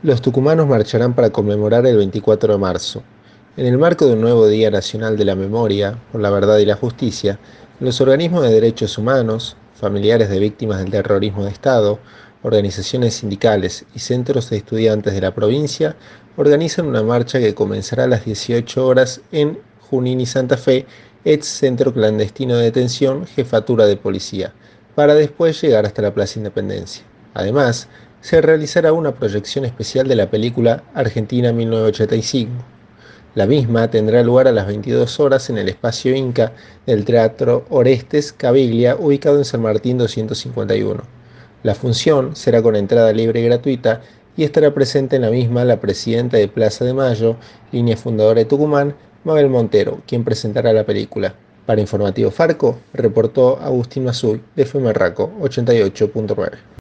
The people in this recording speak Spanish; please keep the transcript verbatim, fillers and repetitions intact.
Los tucumanos marcharán para conmemorar el veinticuatro de marzo. En el marco de un nuevo Día Nacional de la Memoria por la Verdad y la Justicia, los organismos de derechos humanos, familiares de víctimas del terrorismo de Estado, organizaciones sindicales y centros de estudiantes de la provincia organizan una marcha que comenzará a las dieciocho horas en Junín y Santa Fe, ex Centro Clandestino de Detención, Jefatura de Policía, para después llegar hasta la Plaza Independencia. Además, se realizará una proyección especial de la película Argentina mil novecientos ochenta y cinco. La misma tendrá lugar a las veintidós horas en el espacio Inca del Teatro Orestes Caviglia, ubicado en San Martín doscientos cincuenta y uno. La función será con entrada libre y gratuita y estará presente en la misma la presidenta de Plaza de Mayo, línea fundadora de Tucumán, Mabel Montero, quien presentará la película. Para Informativo Farco, reportó Agustín Mazul de Femerraco ochenta y ocho punto nueve.